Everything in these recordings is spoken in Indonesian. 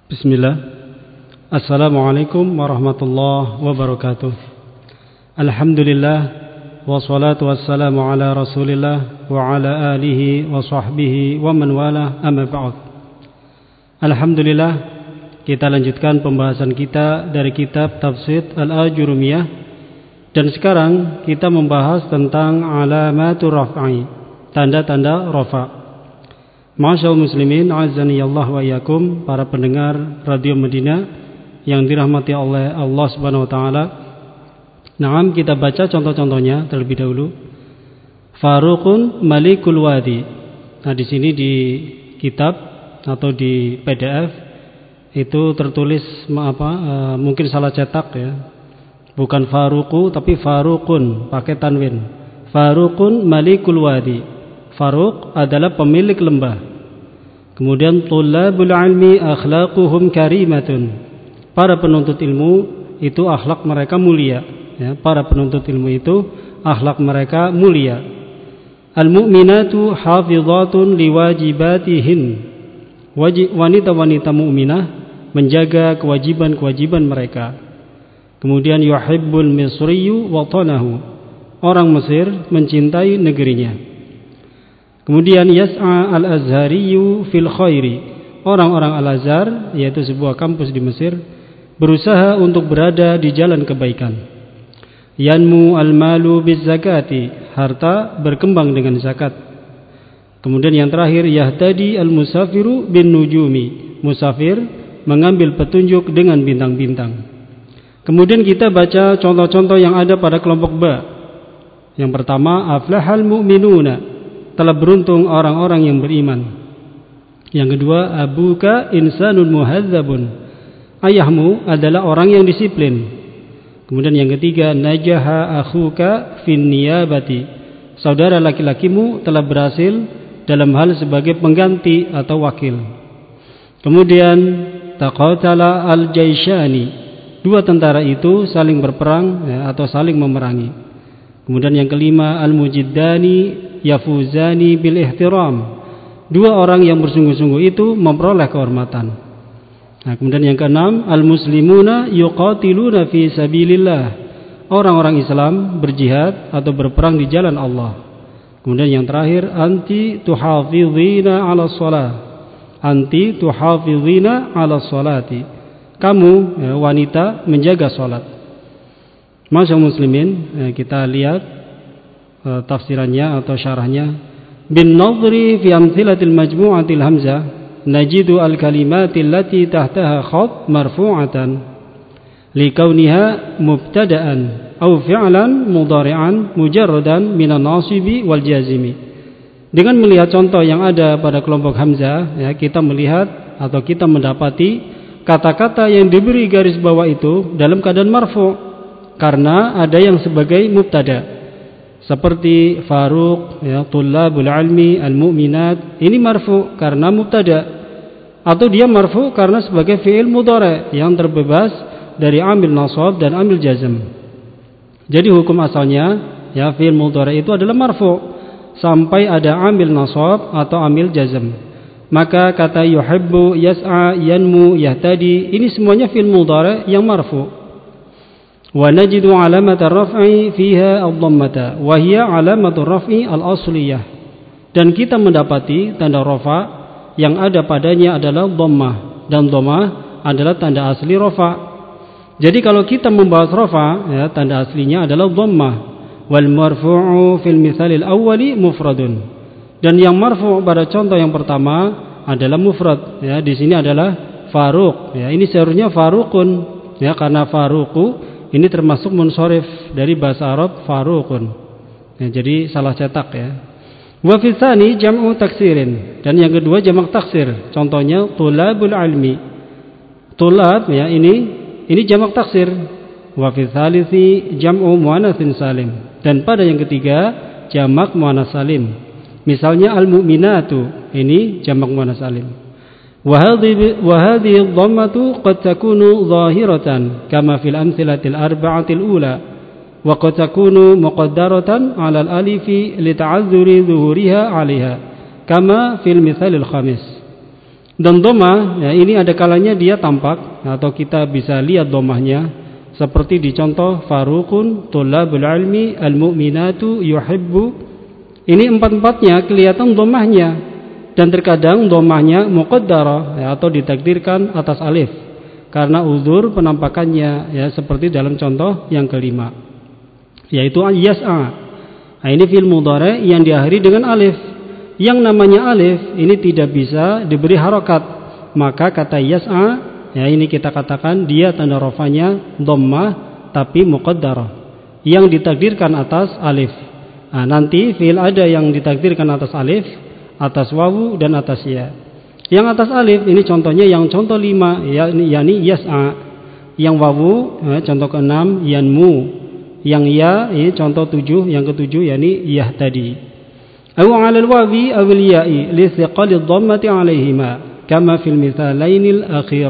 Bismillah. Assalamualaikum warahmatullahi wabarakatuh. Alhamdulillah, wassalatu wassalamu ala rasulillah wa ala alihi wa sahbihi wa man wala, amma ba'd. Alhamdulillah, kita lanjutkan pembahasan kita dari kitab Tafsir Al-Ajurumiyah. Dan sekarang kita membahas tentang alamatur raf'i, tanda-tanda rafa'. Ma'asyiral muslimin, azani Allah wa iyyakum, para pendengar Radio Medina yang dirahmati oleh Allah Subhanahu wa taala. Naam, kita baca contoh-contohnya terlebih dahulu. Faruqun Malikul Wadi. Nah, di sini di kitab atau di PDF itu tertulis mungkin salah cetak ya. Bukan Faruqu tapi Faruqun pakai tanwin. Faruqun Malikul Wadi. Faruq adalah pemilik lembah. Kemudian tullabul ilmi akhlaquhum karimatun. Para penuntut ilmu itu akhlak mereka mulia ya. Para penuntut ilmu itu akhlak mereka mulia. Al-mu'minatu hafizatun liwajibatihin. Wanita-wanita mukminah menjaga kewajiban-kewajiban mereka. Kemudian yuhibbul misriyu watanahu. Orang Mesir mencintai negerinya. Kemudian yas'a al-azhariyu fil khairi. Orang-orang Al-Azhar, yaitu sebuah kampus di Mesir, berusaha untuk berada di jalan kebaikan. Yanmu al-malu biz zakati. Harta berkembang dengan zakat. Kemudian yang terakhir, yahtadi al-musafiru bin nujumi. Musafir mengambil petunjuk dengan bintang-bintang. Kemudian kita baca contoh-contoh yang ada pada kelompok ba. Yang pertama, aflahal mu'minuna. Telah beruntung orang-orang yang beriman. Yang kedua, abuka insanun muhadzabun. Ayahmu adalah orang yang disiplin. Kemudian yang ketiga, najaha akhuka fin niyabati. Saudara laki-lakimu telah berhasil dalam hal sebagai pengganti atau wakil. Kemudian taqatala al-jaishani. Dua tentara itu saling berperang ya, atau saling memerangi. Kemudian yang kelima, al-mujiddani yafuzani bil ihtiram. Dua orang yang bersungguh-sungguh itu memperoleh kehormatan. Nah, kemudian yang keenam, al-muslimuna yuqatiluna fi sabilillah. Orang-orang Islam berjihad atau berperang di jalan Allah. Kemudian yang terakhir, anti tuhafizina 'ala shalah. Anti tuhafizina 'ala sholati. Kamu ya, wanita menjaga salat. Masyaallah muslimin, kita lihat tafsirannya atau syarahnya. Bin nadri fi amthilatil majmu'atil hamzah najidu al kalimatil lati tahtaha khat marfu'atan likauniha mubtada'an aw fi'lan mudhari'an mujarradan minan nasibi wal jazimi. Dengan melihat contoh yang ada pada kelompok hamzah ya, kita melihat atau kita mendapati kata-kata yang diberi garis bawah itu dalam keadaan marfu' karena ada yang sebagai mubtada'. Seperti Faruq ya, tullabul ilmi al-mu'minat, ini marfu karena mubtada, atau dia marfu karena sebagai fi'il mudhari yang terbebas dari amil nasab dan amil jazm. Jadi hukum asalnya ya, fi'il mudhari itu adalah marfu sampai ada amil nasab atau amil jazm. Maka kata yuhibbu, yas'a, yanmu, yahtadi, ini semuanya fi'il mudhari yang marfu. Wa najidu alamat ar-raf'i fiha ad-dhammata wa hiya alamatur raf'i al-asliyah. Dan kita mendapati tanda rafa yang ada padanya adalah dhammah, dan dhammah adalah tanda asli rafa. Jadi kalau kita membahas rafa ya, tanda aslinya adalah dhammah. Wal marfu'u fil mithalil awwali mufradun. Dan yang marfu' pada contoh yang pertama adalah mufrad ya, di sini adalah faruq ya. Ini seharusnya faruqun ya, karena faruqu ini termasuk munsharif dari bahasa Arab faruqun. Ya, jadi salah cetak ya. Wa fi tsani jam'u taksirin. Dan yang kedua jamak taksir. Contohnya tulabul ilmi. Tulab ya, ini jamak taksir. Wa fi tsalisi jam'u muannatsin salim. Dan pada yang ketiga jamak muannats salim. Misalnya al-mu'minatu, ini jamak muannats salim. وهذه الضمة قد تكون ظاهرة كما في الأمثلة الأربعة الأولى وقد تكون مقدرة على الألف لتعذر ظهورها عليها كما في المثال الخامس. Dan dhamma ya, ini ada kalanya dia tampak atau kita bisa lihat dhammahnya, seperti di contoh faruqun tullabul ilmi almu'minatu yuhibbu. Ini empat-empatnya kelihatan dhammahnya, dan terkadang dhammahnya muqaddarah ya, atau ditakdirkan atas alif karena uzur penampakannya ya, seperti dalam contoh yang kelima yaitu yas'a. Nah, ini fi'il mudhari yang diakhiri dengan alif. Yang namanya alif ini tidak bisa diberi harokat, maka kata yas'a ya, ini kita katakan dia tanda rafanya dhammah tapi muqaddarah yang ditakdirkan atas alif. Nah, nanti fi'il ada yang ditakdirkan atas alif, atas wawu dan atas ya. Yang atas alif ini contohnya yang contoh 5 yakni yas'a. Yang wawu ya, contoh ke-6 yanmu. Yang ya ini contoh 7 yang ke-7 yakni yahtadi. Aw 'ala al-wawi aw al-ya'i li thiqal ad-dhammati 'alayhima kama fil mithalain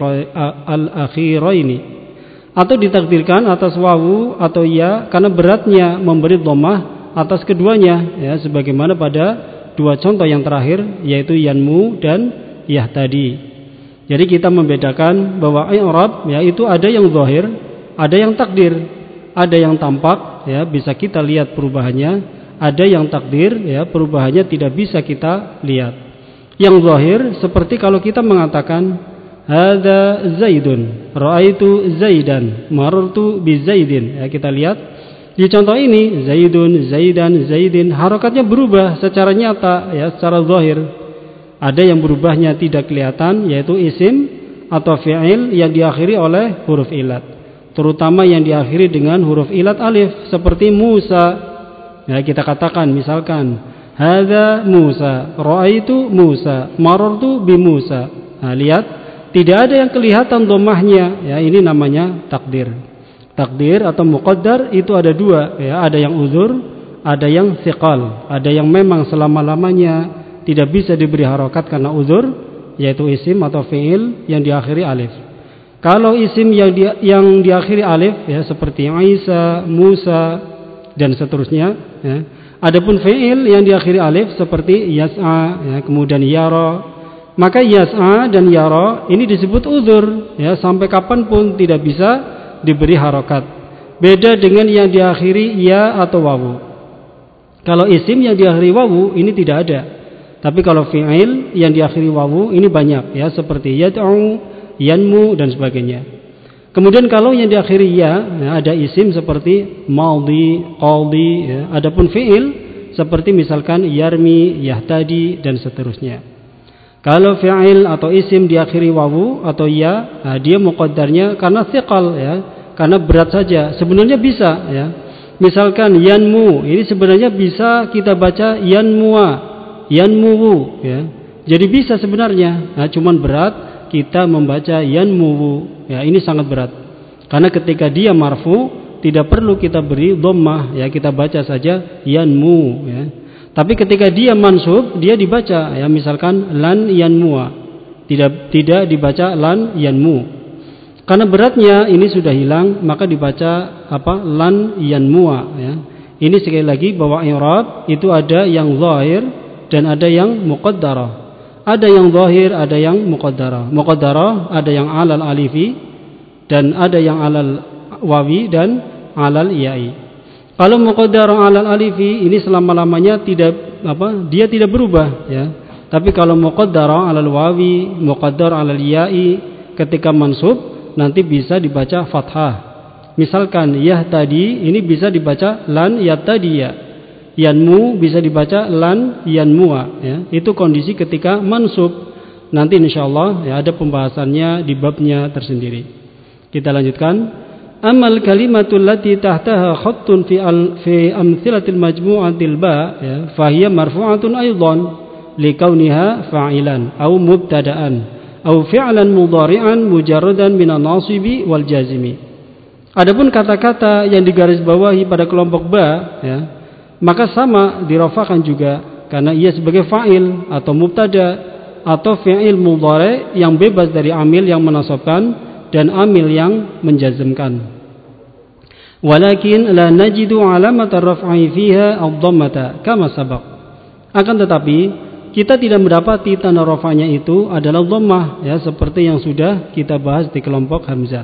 al-akhirain. Atau ditakdirkan atas wawu atau ya karena beratnya memberi dhammah atas keduanya ya, sebagaimana pada dua contoh yang terakhir yaitu yanmu dan yahtadi. Jadi kita membedakan bahwa i'rab ya itu ada yang zahir, ada yang takdir, ada yang tampak ya bisa kita lihat perubahannya, ada yang takdir ya perubahannya tidak bisa kita lihat. Yang zahir seperti kalau kita mengatakan hadza zaidun, raaitu zaidan, marartu bi zaidin. Ya, kita lihat di contoh ini zaidun, zaidan, zaidin harakatnya berubah secara nyata ya, secara zahir. Ada yang berubahnya tidak kelihatan yaitu isim atau fi'il yang diakhiri oleh huruf ilat, terutama yang diakhiri dengan huruf ilat alif seperti Musa. Ya, kita katakan misalkan hadza Musa, raaitu Musa, marartu bi Musa. Nah, lihat tidak ada yang kelihatan dhammahnya ya, ini namanya takdir. Takdir atau muqaddar itu ada dua ya, ada yang uzur, ada yang thiqal, ada yang memang selama-lamanya tidak bisa diberi harokat karena uzur yaitu isim atau fi'il yang diakhiri alif. Kalau isim yang diakhiri alif ya seperti Isa, Musa dan seterusnya ya. Adapun fi'il yang diakhiri alif seperti yas'a ya, kemudian yara, maka yas'a dan yara ini disebut uzur ya, sampai kapanpun tidak bisa diberi harokat. Beda dengan yang diakhiri ya atau wawu. Kalau isim yang diakhiri wawu ini tidak ada, tapi kalau fi'il yang diakhiri wawu ini banyak ya, seperti yad'u, yanmu dan sebagainya. Kemudian kalau yang diakhiri ya ada isim seperti madhi, qadhi ya. Adapun fi'il seperti misalkan yarmi, yahtadi dan seterusnya. Kalau fi'il atau isim diakhiri wawu atau ya, nah dia muqaddarnya karena thiqal ya, karena berat saja. Sebenarnya bisa ya. Misalkan yanmu, ini sebenarnya bisa kita baca yanmuwa, yanmuwu ya. Jadi bisa sebenarnya. Nah, cuman berat kita membaca yanmuwu. Ya, ini sangat berat. Karena ketika dia marfu tidak perlu kita beri dhammah ya, kita baca saja yanmu ya. Tapi ketika dia mansub dia dibaca ya, misalkan lan yanmuwa. Tidak dibaca lan yanmu. Karena beratnya ini sudah hilang, maka dibaca apa? Lan yanmuwa ya. Ini sekali lagi bahwa i'rab itu ada yang zahir dan ada yang muqaddarah. Ada yang zahir, ada yang muqaddarah. Muqaddarah ada yang alal alifi dan ada yang alal wawi dan alal ya'i. Kalau muqaddarah alal alifi ini selama-lamanya dia tidak berubah ya. Tapi kalau muqaddarah alal wawi, muqaddar alal ya'i ketika mansub nanti bisa dibaca fathah. Misalkan yahtadi ini bisa dibaca lan yahtadiya. Yanmu bisa dibaca lan yanmuwa ya. Itu kondisi ketika mansub. Nanti insyaallah ya ada pembahasannya di babnya tersendiri. Kita lanjutkan. Amal kalimatul lati tahtaha khattun fi amthilatil majmu'atil ba ya, fahiya marfu'atun aidan likauniha fa'ilan aw mubtada'an aw fi'lan mudhari'an mujarradan minan nasibi wal jazimi. Adapun kata-kata yang digarisbawahi pada kelompok ba ya, maka sama dirafakan juga karena ia sebagai fa'il atau mubtada atau fi'il mudhari yang bebas dari amil yang menasabkan dan amil yang menjazmkan. Walakin la najidu alamat ar-raf'i fiha ad-dhammata kama sabaq. Akan tetapi kita tidak mendapati tanda rafa'nya itu adalah dhammah, ya, seperti yang sudah kita bahas di kelompok hamzah.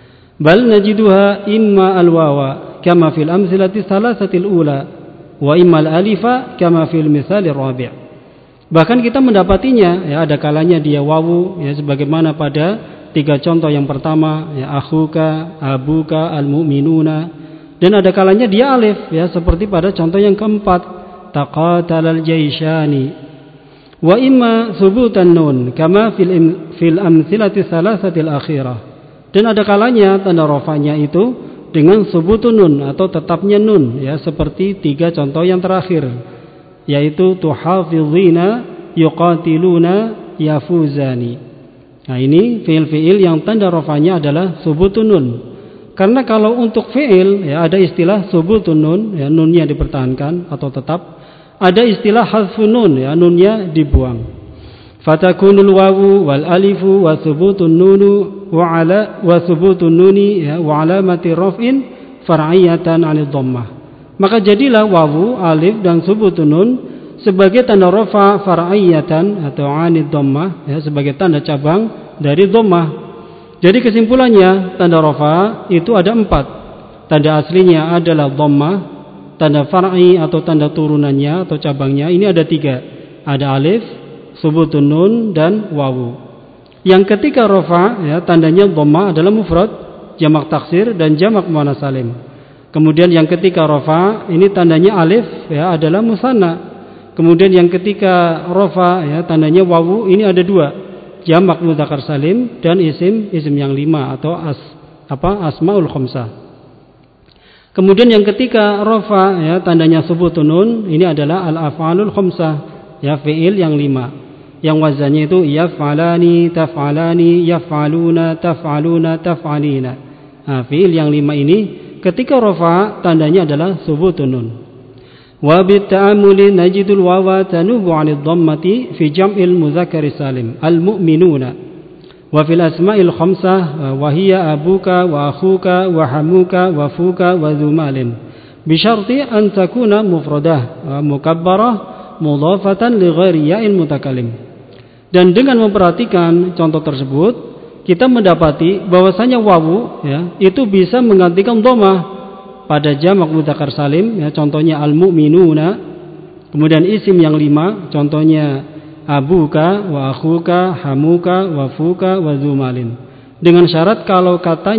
Bal najiduha imma al-wawa kama fil amthilati thalathatil ula wa imma al-alifa kama fil mithali rabi'. Bahkan kita mendapatinya, ya, ada kalanya dia wawu, ya, sebagaimana pada 3 contoh yang pertama, ya, akhuka, abuka, al-mu'minuna, dan ada kalanya dia alif, ya, seperti pada contoh yang keempat, taqatalal jaishani. Wa imma thubutan nun kama fil amthilati thalathatil akhirah. Dan ada kalanya tanda rafa'nya itu dengan subutun nun atau tetapnya nun, ya, seperti 3 contoh yang terakhir, yaitu tuhafizina, yuqatiluna, yafuzani. Nah, ini fiil-fiil yang tanda rafa'nya adalah subutun nun. Karena kalau untuk fiil, ya, ada istilah subutun nun, ya, nunnya dipertahankan atau tetap. Ada istilah hadfun nun, ya, nunnya dibuang. Fatakunul wawu wal alifu wa thubutun nunu wa thubutun nuni, ya, wa alamati raf'in far'iyatan 'anil dhammah. Maka jadilah wawu, alif dan thubutun nun sebagai tanda rafa far'iyatan atau 'anil dhammah, ya, sebagai tanda cabang dari dhammah. Jadi kesimpulannya tanda rafa itu ada 4. Tanda aslinya adalah dhammah. Tanda far'i atau tanda turunannya atau cabangnya ini ada 3. Ada alif, subutun nun, dan wawu. Yang ketika rafa, ya, tandanya dhammah adalah mufrad, jamak taksir, dan jamak muannas salim. Kemudian yang ketika rafa ini tandanya alif, ya, adalah musanna. Kemudian yang ketika rafa, ya, tandanya wawu ini ada 2, jamak mudzakkar salim dan isim yang 5 atau asmaul khamsah. Kemudian yang ketika rafa, ya, tandanya subutun nun ini adalah al-af'alul khamsah, ya, fiil yang 5 yang wazannya itu yaf'alani, taf'alani, yaf'aluna, taf'aluna, taf'alina. Nah, fiil yang 5 ini ketika rafa tandanya adalah subutun nun. Wa bitta'amuli najidul wawa tanubu 'anid dhammati fi jam'il mudzakkari salim al-mu'minuna. Wa fil asma'il khamsah wa hiya abuka wa akhuka wa hamuka wa fuka wa dzumalin bi syarti an takuna mufradah mukabbarah mudhafatan li ghairi ya'il mutakallim. Dan dengan memperhatikan contoh tersebut kita mendapati bahwasanya wawu, ya, itu bisa menggantikan dhammah pada jamak mudzakkar salim, ya, contohnya al-mu'minuna. Kemudian isim yang 5 contohnya abuka wa akhuka hamuka wa fuka wa dzumalin. Dengan syarat kalau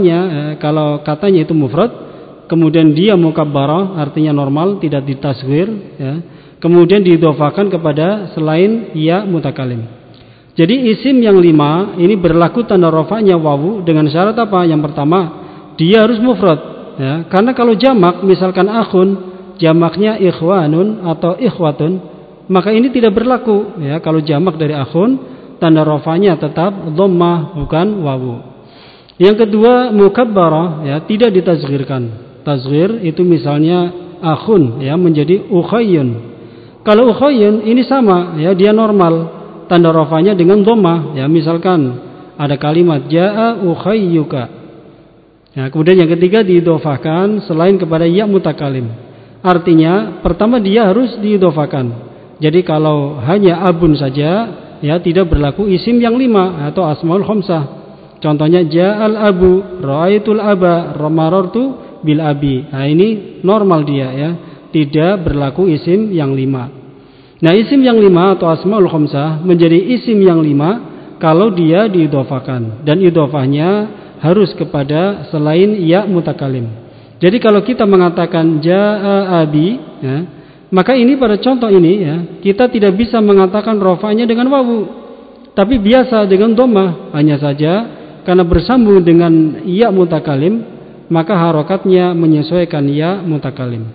katanya itu mufrad, kemudian dia mukabbarah artinya normal, tidak ditasghir, ya, kemudian diidhofakan kepada selain ya mutakallim. Jadi isim yang 5 ini berlaku tanda rafa'nya wawu dengan syarat apa? Yang pertama, dia harus mufrad, ya, karena kalau jamak misalkan akhun, jamaknya ikhwanun atau ikhwatun, maka ini tidak berlaku, ya, kalau jamak dari akhun tanda rafa'nya tetap dhammah bukan wawu. Yang kedua mukabbarah, ya, tidak ditazghirkan. Tazghir itu misalnya akhun, ya, menjadi ukhayyun. Kalau ukhayyun ini sama, ya, dia normal tanda rafa'nya dengan dhammah, ya, misalkan ada kalimat jaa ukhayyuka, ya, kemudian yang ketiga diidhofakan selain kepada ya mutakallim. Artinya pertama dia harus diidhofakan. Jadi kalau hanya abun saja, ya, tidak berlaku isim yang 5 atau asmaul khamsah. Contohnya ja'al abu, ra'aitul aba, marartu bil abi. Nah, ini normal dia, ya, tidak berlaku isim yang 5. Nah, isim yang 5 atau asmaul khamsah menjadi isim yang 5 kalau dia diidhofakan, dan idhofahnya harus kepada selain ya mutakallim. Jadi kalau kita mengatakan ja'a abi, ya, maka ini pada contoh ini, ya, kita tidak bisa mengatakan rafa'nya dengan wawu, tapi biasa dengan dhammah. Hanya saja karena bersambung dengan ya mutakallim, maka harokatnya menyesuaikan ya mutakallim.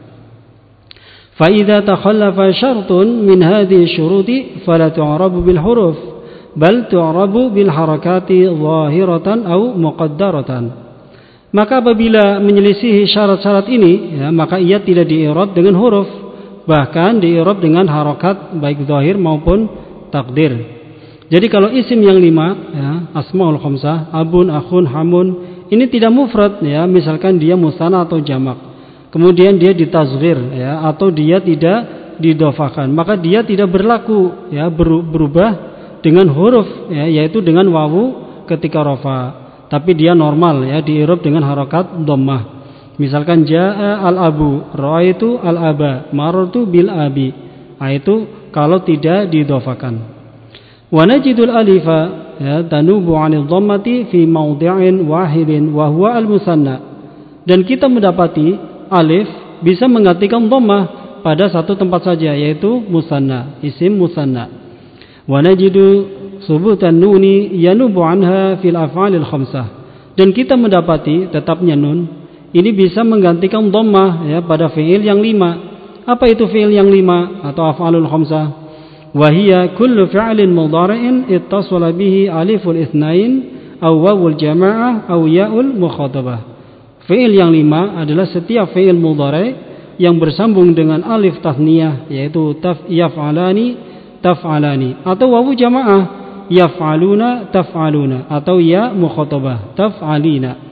Fa idza takhallafa syartun min hadhihi syuruti fala tu'rabu bil huruf bal tu'rabu bil harakati zahiratan aw muqaddaratan. Maka apabila menyelisihi syarat-syarat ini, ya, maka ia tidak di-i'rab dengan huruf, bahkan di-i'rab dengan harakat baik zahir maupun takdir. Jadi kalau isim yang 5, ya, asmaul khamsah, abun, akhun, hamun, ini tidak mufrad, ya, misalkan dia musanna atau jamak. Kemudian dia ditazghir, ya, atau dia tidak didofakan, maka dia tidak berlaku ya, berubah dengan huruf ya, yaitu dengan wawu ketika rafa, tapi dia normal ya, di-i'rab dengan harakat dhammah. Misalkan jaa al-abu, ra'aitu al-aba, marartu bil abi. Nah, itu kalau tidak didofakan. Wa najidul alifa ya, tanubu 'anil dhammati fi mawdi'in wahidin wa huwa al-musanna. Dan kita mendapati alif bisa menggantikan dhammah pada satu tempat saja, yaitu musanna, isim musanna. Wa najidu subutan nuni yanubu 'anha fil af'alil khamsah. Dan kita mendapati tetapnya nun ini bisa menggantikan dhammah ya, pada fi'il yang 5. Apa itu fi'il yang 5 atau af'alul khamsah? Wa hiya kullu fi'lin mudhari'in ittasala bihi aliful itsnain aw wawul jama'ah aw ya'ul mukhatabah. Fi'il yang 5 adalah setiap fi'il mudhari' yang bersambung dengan alif tasniyah, yaitu yaf'alani, taf'alani, atau wawu jama'ah, yaf'aluna, taf'aluna, atau ya mukhatabah, taf'alina.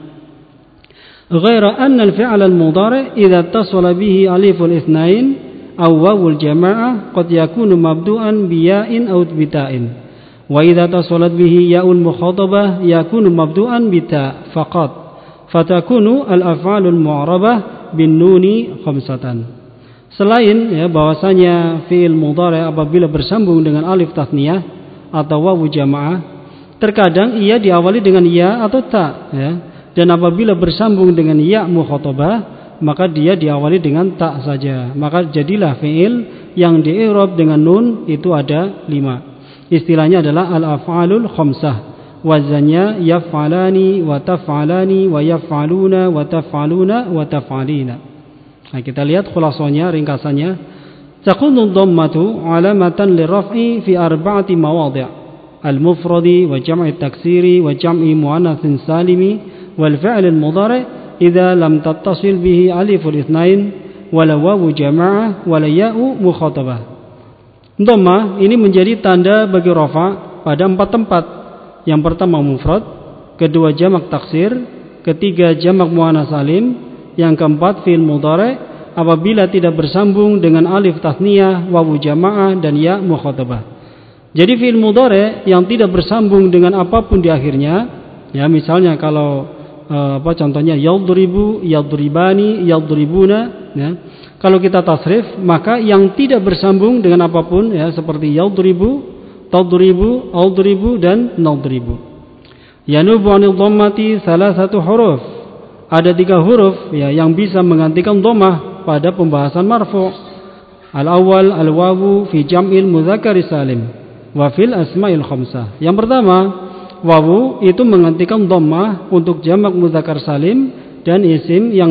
غير أن الفعل المضارع إذا اتصل به ألف الاثنين أو واو الجماعة قد يكون مبدوءا بياء أو بتاء وإذا اتصلت به ياء المخاطبة يكون مبدوءا بتاء فقط فتكون الأفعال المعربة بالنون خمسة. Selain ya, bahwasanya fi'il mudhari' apabila bersambung dengan alif tasniyah atau wawu jamaah, terkadang ia diawali dengan ya atau ta ya. Dan apabila bersambung dengan ya mukhatabah, maka dia diawali dengan ta saja. Maka jadilah fi'il yang di-i'rab dengan nun itu ada 5. Istilahnya adalah al-af'alul khamsah. Wazannya yaf'alani wa taf'alani wa yaf'aluna wa taf'aluna wa taf'alina. Nah, kita lihat khulasanya, ringkasannya. Takunu dhammatu 'alamatan liraf'i fi 4 mawadhi'. Al-mufradi wa jam'i taksiri wa jam'i muannatsin salimi. والفعل المضارع إذا لم تتصل به ألف الاثنين ولا واو جماعة ولا ياء مخاطبة. Dhammah ini menjadi tanda bagi rafa pada 4 tempat. Yang pertama mufrad, kedua jamak taksir, ketiga jamak muannats salim, yang keempat fi'il mudhari' apabila tidak bersambung dengan alif tasniyah, wawu jamaah dan ya mukhatabah. Jadi fi'il mudhari' yang tidak bersambung dengan apapun di akhirnya, ya misalnya kalau contohnya yadribu, yadribani, yadribuna ya. Kalau kita tasrif, maka yang tidak bersambung dengan apapun ya, seperti yadribu, tadribu, audribu dan nadribu. Yanubu 'anil dhammati 3 huruf. Ada 3 huruf ya yang bisa menggantikan dhammah pada pembahasan marfu'. Al-awwal al-wawu fi jam'il mudzakkar salim wa fil asma'il khamsah. Yang pertama, wawu itu menggantikan dhammah untuk jamak mudzakkar salim dan isim yang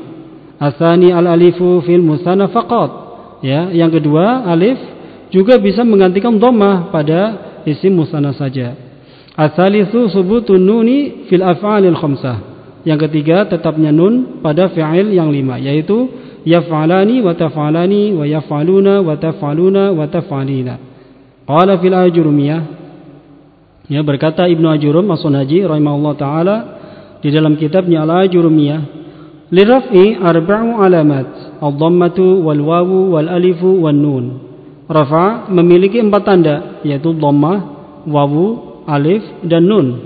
5. Asani al-alifu fil musanna faqat. Ya, yang kedua alif juga bisa menggantikan dhammah pada isim musanna saja. Asalitsu subutun nuni fil af'alil khamsah. Yang ketiga tetapnya nun pada fi'il yang 5, yaitu yaf'alani wa taf'alani wa yaf'aluna wa taf'aluna wa taf'alina. Qala fil ajrumiyah. Ya, berkata Ibnu Ajurum As-Sunhaji rahimahullah taala di dalam kitabnya Al-Ajurumiyah, liraf'i 4 alamat, ad-dhammatu wal wawu wal alifu wan nun. Rafa memiliki 4 tanda, yaitu dhammah, wawu, alif dan nun.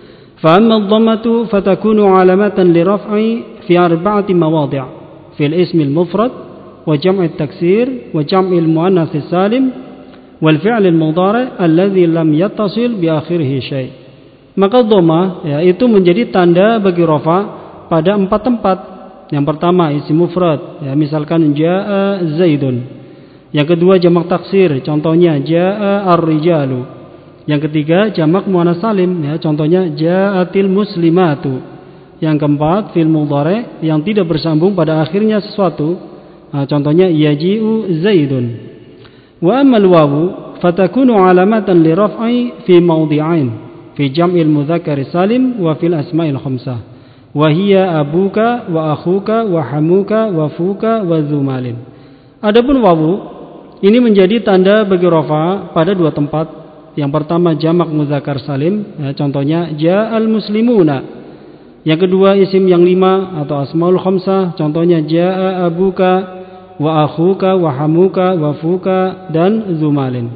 Fa amma ad-dhammatu fatakunu alamatan liraf'i fi 4 mawadhi', fil ismi al-mufrad wa jam'i at-taksir wa jam'i al-muannats salim wal fi'l al-mudhari' alladhi lam yattasil bi akhirih syai'. Maka dhammah ya, itu menjadi tanda bagi rafa pada 4 tempat. Yang pertama isim mufrad ya, misalkan jaa zaidun. Yang kedua jamak taksir, contohnya jaa ar-rijalu. Yang ketiga jamak muannats salim ya, contohnya jaatil muslimatu. Yang keempat fi'il mudhari' yang tidak bersambung pada akhirnya sesuatu. Nah, contohnya yaji'u zaidun. Wa ammal wawu fatakunu alamatan li raf'i fi mawdi'ain fi jam'il mudzakkar salim wa fil asma'il khamsah wa hiya abuka wa akhuka wa hamuka wa fuka wa dzumalin. Adapun wawu ini menjadi tanda bagi rafa pada 2 tempat. Yang pertama jamak mudzakkar salim ya, contohnya ja'al muslimuna. Yang kedua isim yang 5 atau asmaul khamsah, contohnya ja'a abuka wa akhuka wa hamuka wa fuka dan zumalin.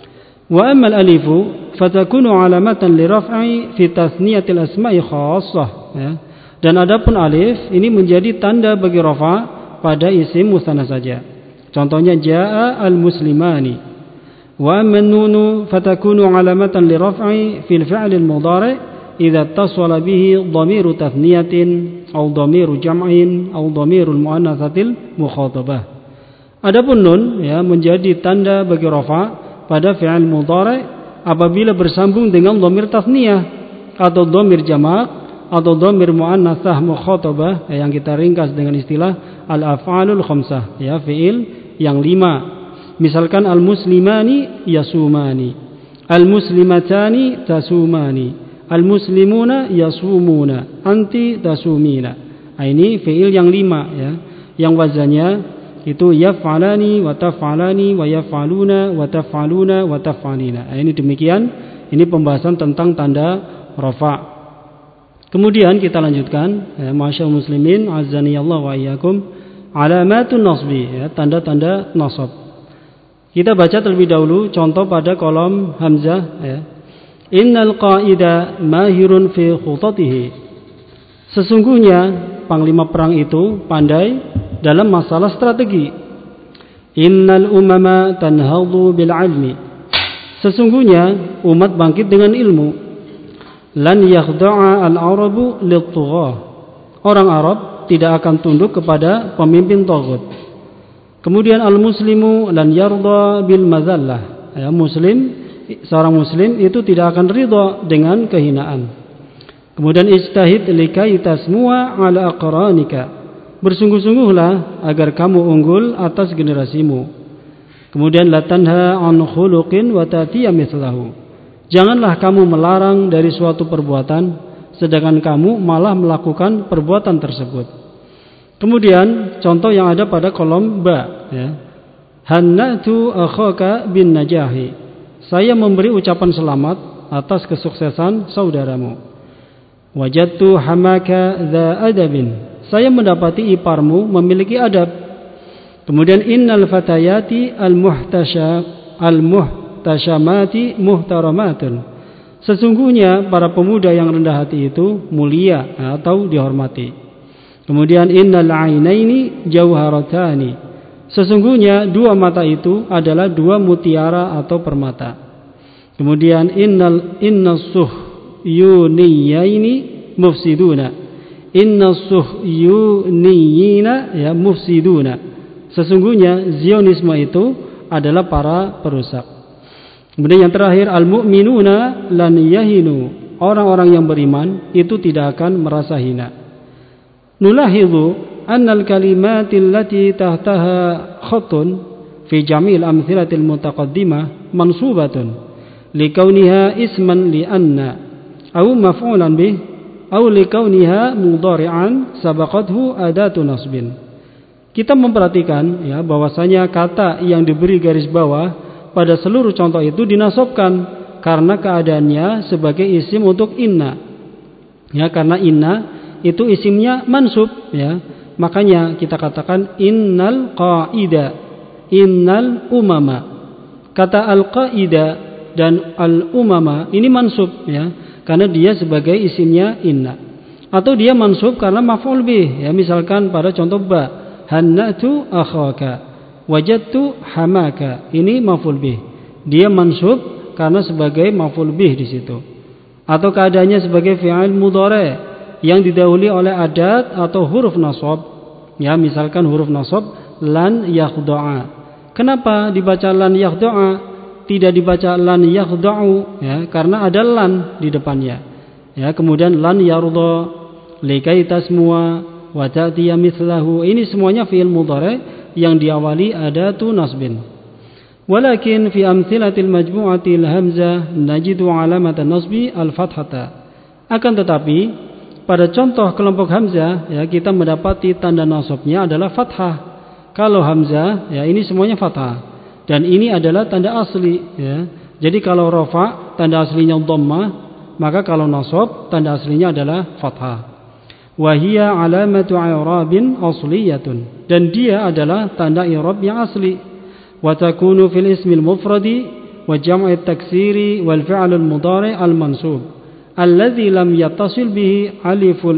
Wa amma al-alifu fatakunu alamatan li raf'i fi tasniyatil asma'i khassah, ya. Dan adapun alif ini menjadi tanda bagi rafa pada isim musanna saja. Contohnya jaa al-muslimani. Wa amma an-nunu fatakunu alamatan li raf'i fil fi'l al-mudhari' idza ittasala bihi dhamiru tathniyatin aw dhamiru jam'in aw dhamirul muannatsatil mukhatabah. Adapun nun, ya, menjadi tanda bagi rafa pada fi'il mudhari' apabila bersambung dengan dhamir tasniyah atau dhamir jamak atau dhamir muannatsah mukhatabah, yang kita ringkas dengan istilah al-af'alul khamsah, ya, fi'il yang 5. Misalkan al-muslimani yasumani, al-muslimatani tasumani, al-muslimuna yasumuna, anti tasumina. Ini fi'il yang 5, ya, yang wazannya itu yaf'alani wa taf'alani wa yaf'aluna wa taf'aluna wa taf'alina. Ini demikian, ini pembahasan tentang tanda rafa. Kemudian kita lanjutkan, ya, masyaallah muslimin azani Allah wa iyyakum, alamatun nasbi, ya, tanda-tanda nasab. Kita baca terlebih dahulu contoh pada kolom hamzah, ya. Innal qaida mahirun fi khutatihi. Sesungguhnya panglima perang itu pandai dalam masalah strategi. Innal umama tanhadu bil ilmi. Sesungguhnya umat bangkit dengan ilmu. Lan yakhda'a al-arabu lit-tughah. Orang Arab tidak akan tunduk kepada pemimpin taghut. Kemudian al-muslimu lan yarda bil mazallah. Ya, seorang muslim itu tidak akan ridha dengan kehinaan. Kemudian ijtahid likai tasmu'a ala aqranika. Bersungguh-sungguhlah agar kamu unggul atas generasimu. Kemudian la tanha an khuluqin wa tatiya mithlahu. Janganlah kamu melarang dari suatu perbuatan sedangkan kamu malah melakukan perbuatan tersebut. Kemudian contoh yang ada pada kolom ba, ya. Hannatu akhaka bin najahi. Saya memberi ucapan selamat atas kesuksesan saudaramu. Wajadtu hamaka dza adabin. Saya mendapati iparmu memiliki adab. Kemudian innal fatayati al-muhtashamati muhtaramatun. Sesungguhnya para pemuda yang rendah hati itu mulia atau dihormati. Kemudian innal ainaini jauharatani. Sesungguhnya dua mata itu adalah dua mutiara atau permata. Kemudian innas suhyuniyaini mufsiduna. Inna suhyuniyina, ya, mufsiduna. Sesungguhnya Zionisme itu adalah para perusak. Kemudian yang terakhir al-mu'minuna lan yahinu. Orang-orang yang beriman itu tidak akan merasa hina. Nulahidhu annal kalimatil lati tahtaha khattun fi jamil amthilatil mutaqaddimah mansubatun likauniha isman li anna aw maf'ulan bih aw likauniha mudhari'an sabaqathu adatu nasbin. Kita memperhatikan, ya, bahwasanya kata yang diberi garis bawah pada seluruh contoh itu dinasabkan karena keadaannya sebagai isim untuk inna. Ya, karena inna itu isimnya mansub, ya. Makanya kita katakan innal qaida, innal umama. Kata al-qaida dan al-umama ini mansub, ya. Karena dia sebagai isimnya inna. Atau dia mansub karena maf'ul bih, ya, misalkan pada contoh ba, hannatu akhaka, wajadtu hamaka. Ini maf'ul bih. Dia mansub karena sebagai maf'ul bih di situ. Atau keadaannya sebagai fi'il mudhari' yang didahului oleh adat atau huruf nasab. Ya, misalkan huruf nasab lan yakhda'a. Kenapa dibaca lan yakhda'a? Tidak dibaca lan yakhda'u, ya, karena ada lan di depannya. Ya, kemudian lan yarda likai tasmu'a wa ta'tiya mithlahu. Ini semuanya fi'il mudhari' yang diawali adatu nasbin. Walakin fi amthilatil majmu'atil hamzah najidu alamatan nasbi al-fathata. Akan tetapi pada contoh kelompok hamzah, ya, kita mendapati tanda nasabnya adalah fathah. Kalau hamzah, ya, ini semuanya fathah. Dan ini adalah tanda asli, ya. Jadi kalau rafa tanda aslinya dhammah, maka kalau nasab tanda aslinya adalah fathah. Wa hiya alamatu i'rabin asliyatun, dan dia adalah tanda i'rab yang asli. Wa takunu fil ismil mufradi wa jam'i taksiri wal fi'l al mudhari' al mansub alladhi lam yattasil bihi alifu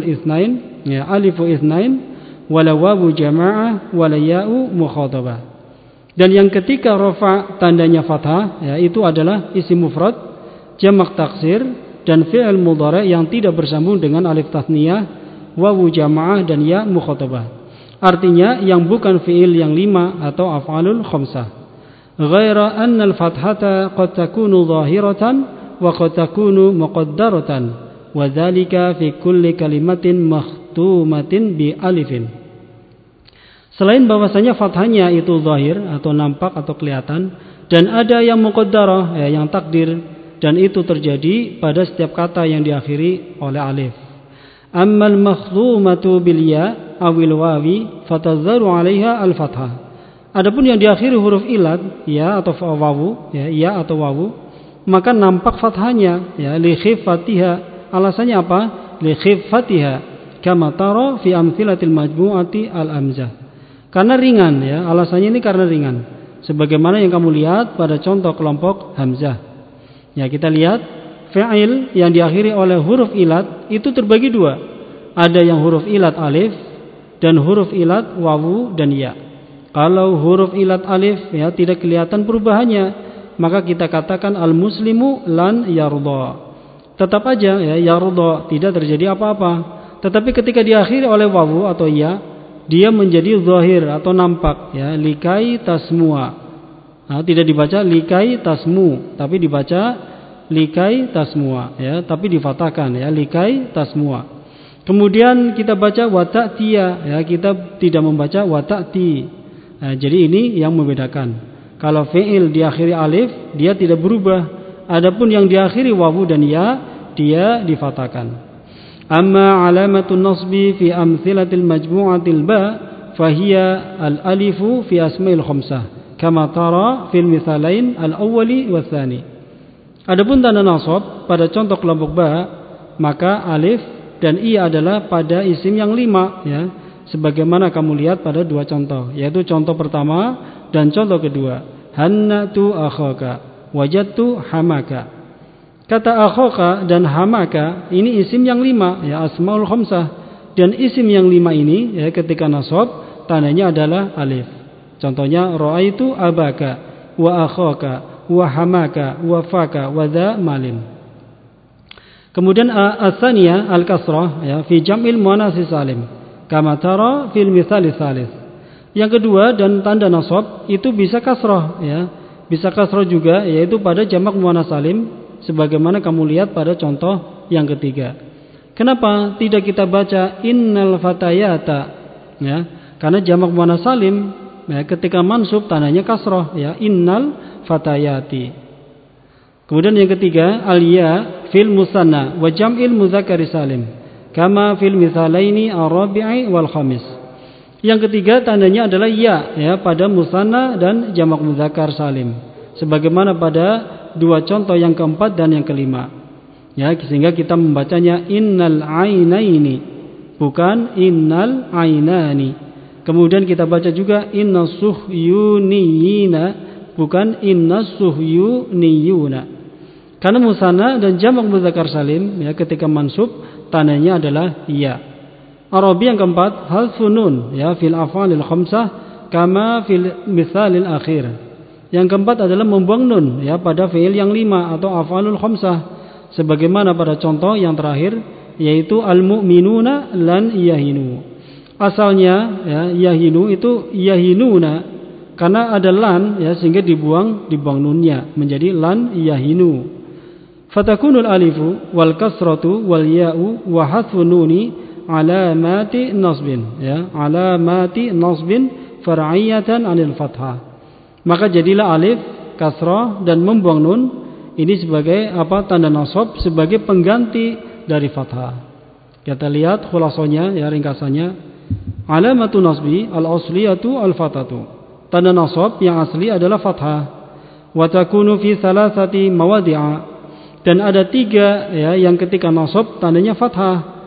itsnain wala wawu jama'ah wala ya'u mukhatabah. Dan yang ketika rafa tandanya fathah, ya, itu adalah isim mufrad, jamak taksir, dan fi'il mudhari' yang tidak bersambung dengan alif tasniyah, wawu jamaah, dan ya mukhatabah. Artinya yang bukan fi'il yang 5 atau af'alul khamsah. Ghaira anna al-fathata qad takunu zahiratan wa qad takunu muqaddaratan wa dzalika fi kulli kalimatin makhtumatin bi alifin. Selain bahwasanya fathahnya itu zahir atau nampak atau kelihatan, dan ada yang muqaddarah, ya, yang takdir, dan itu terjadi pada setiap kata yang diakhiri oleh alif. Ammal makhdhumatu bil ya awil wawi fatazzaru 'alaiha al fathah. Adapun yang diakhiri huruf ilat, ya atau wawu, ya atau wawu, maka nampak fathahnya, ya, li khifatiha. Alasannya apa? Li khifatiha kama tara fi amthilatil majmu'ati al amzah. Karena ringan, ya. Alasannya ini karena ringan. Sebagaimana yang kamu lihat pada contoh kelompok hamzah. Ya, kita lihat fi'il yang diakhiri oleh huruf ilat itu terbagi dua. Ada yang huruf ilat alif dan huruf ilat wawu dan ya. Kalau huruf ilat alif, ya, tidak kelihatan perubahannya, maka kita katakan al-muslimu lan yarda. Tetap aja, ya, yarda, tidak terjadi apa-apa. Tetapi ketika diakhiri oleh wawu atau ya, dia menjadi zahir atau nampak, ya, likai tasmua. Nah, tidak dibaca likai tasmu, tapi dibaca likai tasmua, ya, tapi difatahkan, ya, likai tasmua. Kemudian kita baca wata'tiya, ya, kita tidak membaca wata'ti. Nah, jadi ini yang membedakan. Kalau fi'il diakhiri alif, dia tidak berubah. Adapun yang diakhiri wawu dan ya, dia difatahkan. Amma alamatun nasbi fi amthilatil majmu'atil ba fahiya al-alifu fi asma'il khamsah kama tara fil mithalain al-awwali wa tsani. Adapun tanda nasab pada contoh kelompok ba, maka alif dan i adalah pada isim yang 5, ya, sebagaimana kamu lihat pada dua contoh, yaitu contoh pertama dan contoh kedua. Hannatu akhaka, wajadtu hamaka. Kata akhaka dan hamaka ini isim yang 5, ya, asmaul khamsah, dan isim yang 5 ini, ya, ketika nasab tandanya adalah alif. Contohnya ra'aitu abaka wa akhaka wa hamaka wa faka wa dha malin. Kemudian as-tsaniyah al-kasrah, ya, fi jam'il muannats salim kama tara fil mitsal tsalits. Yang kedua, dan tanda nasab itu bisa kasrah, ya, bisa kasrah juga, yaitu pada jamak muannats salim sebagaimana kamu lihat pada contoh yang ketiga. Kenapa tidak kita baca innal fatayata, ya? Karena jamak muannats salim, ya, ketika mansub tandanya kasrah, ya, innal fatayati. Kemudian yang ketiga, al-ya fil musanna wa jam'il mudzakkari salim kama fil mithalaini ar-rabi'i wal khamis. Yang ketiga tandanya adalah ya, ya, pada musanna dan jamak mudzakkar salim sebagaimana pada dua contoh yang keempat dan yang kelima, ya, sehingga kita membacanya innal ainaini bukan innal ainani. Kemudian kita baca juga innas suhyuniyina bukan innas suhyuniyuna. Karena musanna dan jamak mudzakkar salim, ya, ketika mansub tandanya adalah ya. Arabi yang keempat hadfun nun, ya, fil af'alil khamsah kama fil mitsalil akhir. Yang keempat adalah membuang nun, ya, pada fi'il yang 5 atau af'alul khamsah sebagaimana pada contoh yang terakhir, yaitu al-mu'minuna lan yahinu. Asalnya, ya, yahinu itu yahinuna karena ada lan, ya, sehingga dibuang nunnya menjadi lan yahinu. Fatakunul alifu wal kasratu wal ya'u wa hadfun nuni alamati nasbin, ya, alamati nasbin far'iyatan 'anil fathah. Maka jadilah alif, kasrah dan membuang nun ini sebagai apa? Tanda nasab sebagai pengganti dari fathah. Kita lihat khulasonya, ya, ringkasannya. Alamatu nasbi al-asliyatu al-fathatu. Tanda nasab yang asli adalah fathah. Wa takunu fi thalathati mawadi'a. Dan ada 3, ya, yang ketika nasab tandanya fathah.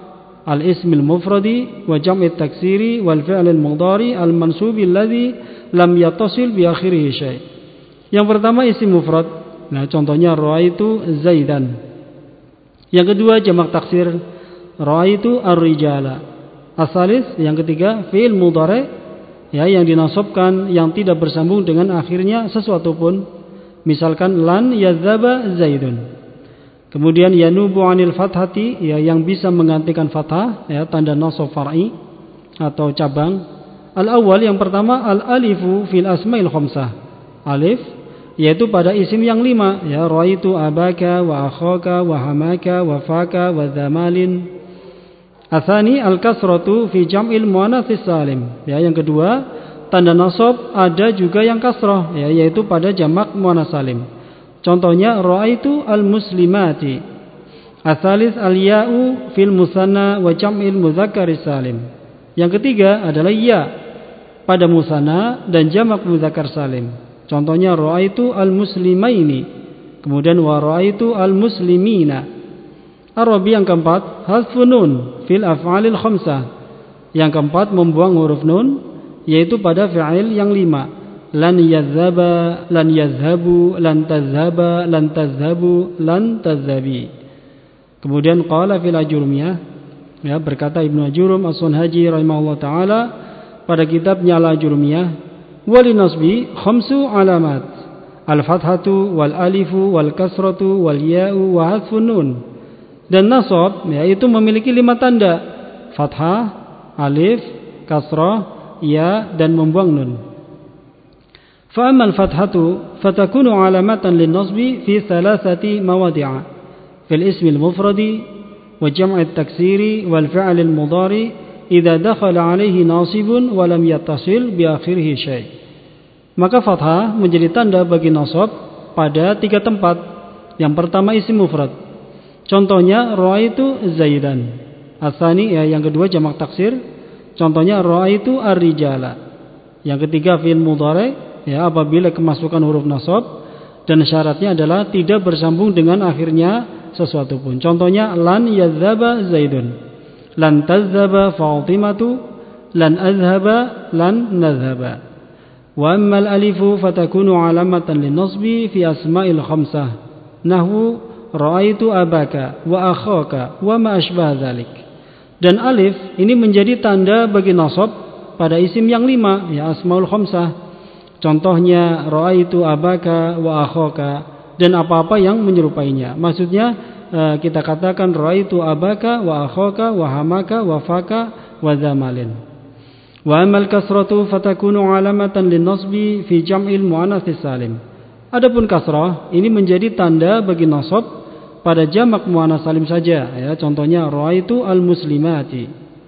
al-ismil mufradi wa jam'it taksiri wal fi'lil mudhari al-mansubi alladhi lam yattasil bi akhirih syai'. Yang pertama isim mufrad. Nah, contohnya ra'aitu Zaidan. Yang kedua jamak taksir ra'aitu ar-rijala. Asalis yang ketiga fi'il mudhari ya yang dinasabkan yang tidak bersambung dengan akhirnya sesuatu pun. Misalkan lan yazhaba Zaidun. Kemudian yanubu anil fathati ya yang bisa menggantikan fathah ya tanda nasab far'i atau cabang. Al-awwal yang pertama al-alifu fil asma'il khamsah. Alif yaitu pada isim yang 5 ya ra'aitu abaka wa akhaka wa hamaka wa faka wa dzamalin. Atsani al-kasratu fi jam'il muannats salim. Ya yang kedua tanda nasab ada juga yang kasrah ya yaitu pada jamak muannats salim. Contohnya ra'aitu al-muslimati. Atsalis al-ya'u fil musanna wa jam'il mudzakkar salim. Yang ketiga adalah ya pada musanna dan jamak mudzakkar salim. Contohnya ra'aitu al-muslimaini. Kemudian wa ra'aitu al-muslimina. Arabi yang keempat hadfun nun fil af'alil khamsah. Yang keempat membuang huruf nun yaitu pada fi'il yang 5. Lan yazhaba, lan yazhabu, lan tazhaba, lan tazhabu, lan tazhabi. Kemudian qala fil ajurumiyah ya berkata Ibnu Ajurum As-Sunhaji rahimahullah taala pada kitabnya Al-Ajurumiyah wali nasbi khamsu alamat al-fathatu wal alifu wal kasratu wal ya'u wa hadfun nun. Dan nasab yaitu memiliki 5 tanda fathah, alif, kasrah, ya dan membuang nun. فأما الفتحة فتكون علامة للنصب في 3 مواضع في الاسم المفرد وجمع التكسير والفعل المضارع إذا دخل عليه ناصب ولم يتصل بآخره شيء. Maka fathah menjadi tanda bagi nasab pada 3 tempat. Yang pertama isim mufrad. Contohnya ra'aitu Zaidan. Asani ya yang kedua jamak taksir. Contohnya ra'aitu ar-rijala. Yang ketiga fi'il mudhari ya apabila kemasukan huruf nasab dan syaratnya adalah tidak bersambung dengan akhirnya sesuatu pun. Contohnya lan yazhaba Zaidun, lan tazhaba Fatimatu, lan azhaba, lan nazhaba. Wa amma al-alifu fatakunu alamatan lin-nasbi fi asma'il khamsah. Nahwu ra'aitu abaka wa akhaka wa ma asbah dzalik. Dan alif ini menjadi tanda bagi nasab pada isim yang 5 ya asmaul khamsah. Contohnya ra'aitu abaka wa akhaka dan apa-apa yang menyerupainya. Maksudnya kita katakan ra'aitu abaka wa akhaka wa hamaka wa faka wa dzamalin. Wa amal kasratu fatakunu alamatan lin-nasbi fi jam'il muannats salim. Adapun kasrah ini menjadi tanda bagi nasab pada jamak muannats salim saja ya. Contohnya ra'aitu al-muslimati.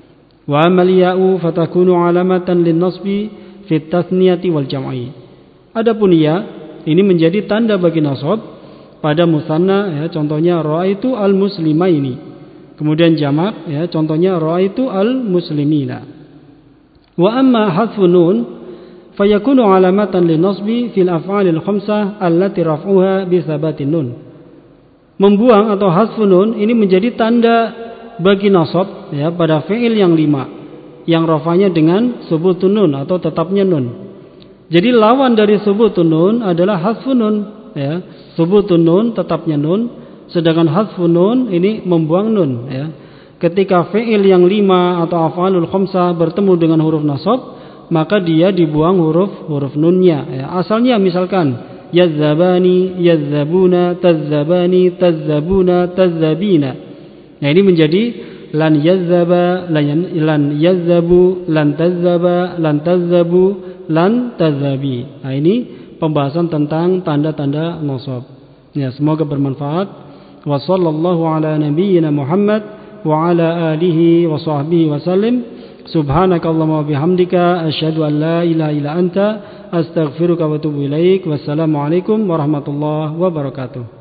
Wa amal ya'u fatakunu alamatan lin-nasbi fit tasniyati wal jam'i. Adapun ya ini menjadi tanda bagi nasab pada musanna ya contohnya ra'aitu al muslimaini. Kemudian jamak ya contohnya ra'aitu al muslimina. Wa amma hadfun nun fayakunu alamatan linasbi fil af'alil khamsah allati raf'uha bi thabatin nun. Membuang atau hadfun nun ini menjadi tanda bagi nasab ya pada fi'il yang 5 yang rafanya dengan subutun nun atau tetapnya nun. Jadi lawan dari subutun nun adalah hadfun nun ya. Subutun nun tetapnya nun, sedangkan hadfun nun ini membuang nun ya. Ketika fi'il yang 5 atau af'alul khamsah bertemu dengan huruf nasab, maka dia dibuang huruf nunnya ya. Asalnya misalkan yazzabani, yazzabuna, tazzabani, tazzabuna, tazzabina. Nah ini menjadi lan yazzaba, lan yazzabu, lan tazzaba, lan tazzabu, lan tazzabi. Nah ini pembahasan tentang tanda-tanda nasab. Ya, semoga bermanfaat. Wa sallallahu ala nabiyyina Muhammad wa ala alihi wa sahbihi wa sallim. Subhanakallahumma wa bihamdika asyhadu an la ilaha illa anta astaghfiruka wa atubu ilaik. Wassalamu alaikum warahmatullahi wabarakatuh.